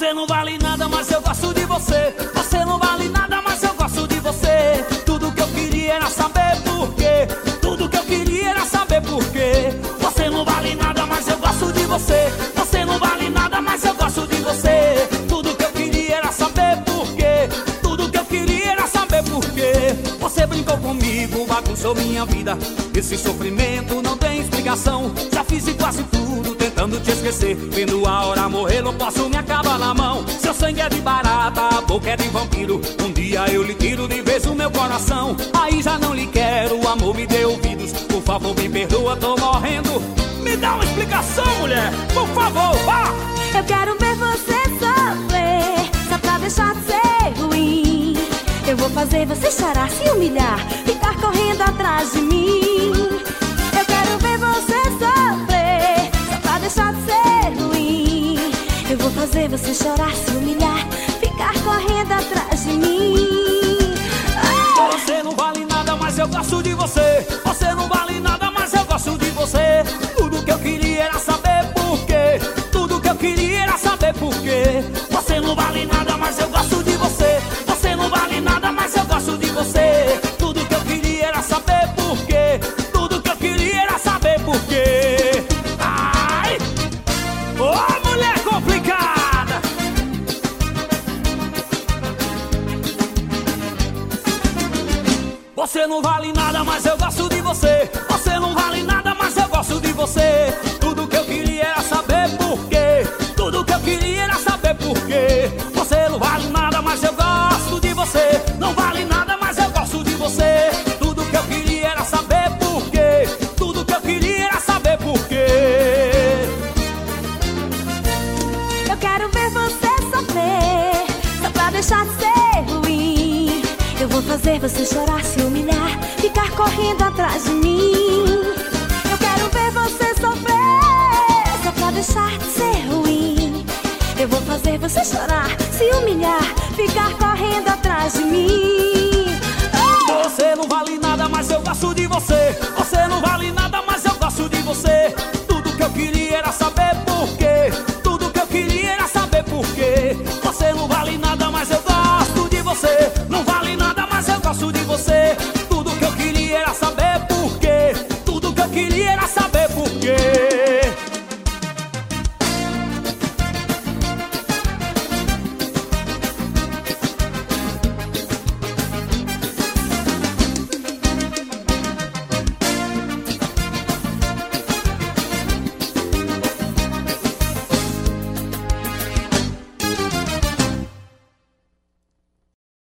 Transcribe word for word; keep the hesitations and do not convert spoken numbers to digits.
Você não vale nada, mas eu gosto de você. Você não vale nada, mas eu gosto de você. Tudo que eu queria era saber por quê. Tudo que eu queria era saber por quê. Você não vale nada, mas eu gosto de você. Você não vale nada, mas eu gosto de você. Tudo que eu queria era saber por quê. Tudo que eu queria era saber por quê. Você brincou comigo, bagunçou minha vida. Esse sofrimento não tem explicação. Já fiz de quase tudo tentando te esquecer. Vendo a hora morrer, não posso me acabar na mão. Seu sangue é de barata, a boca é de vampiro. Um dia eu lhe tiro de vez o meu coração. Aí já não lhe quero, o amor me dê ouvidos. Por favor, me perdoa, tô morrendo. Me dá uma explicação, mulher, por favor, vá! Eu quero ver você sofrer, só pra deixar de ser ruim. Eu vou fazer você chorar, se humilhar, ficar correndo atrás de mim. Eu quero ver você sofrer, só pra deixar de ser ruim. Eu vou fazer você chorar, se humilhar, ficar correndo atrás de mim. Ah! Você não vale nada, mas eu gosto de você. Você não vale nada, mas eu gosto de você. Tudo que eu queria era saber por quê. Tudo que eu queria era saber por quê. Você não vale nada, mas eu gosto de você. Você não vale nada, mas eu gosto de você. Tudo que eu queria era saber por quê. Tudo que eu queria era saber por quê. Ai! Ô, oh, mulher complicada! Você não vale nada, mas eu gosto de você. Você não vale nada, mas eu gosto de você. Tudo que eu queria era saber por quê. Tudo que eu queria era saber por quê. Você não vale nada, mas eu gosto de você. Não vale nada, mas eu gosto de você. Tudo que eu queria era saber por quê. Tudo que eu queria era saber por quê. Eu quero ver você sofrer, só pra deixar de ser ruim. Eu vou fazer você chorar, se humilhar, ficar correndo atrás de mim. Eu quero ver você sofrer, só pra deixar de ser ruim. Eu vou fazer você chorar, se humilhar, ficar correndo atrás de mim. Oh! Você não vale nada, mas eu gosto de você. Você não vale nada, mas eu gosto de você. Tudo que eu queria era saber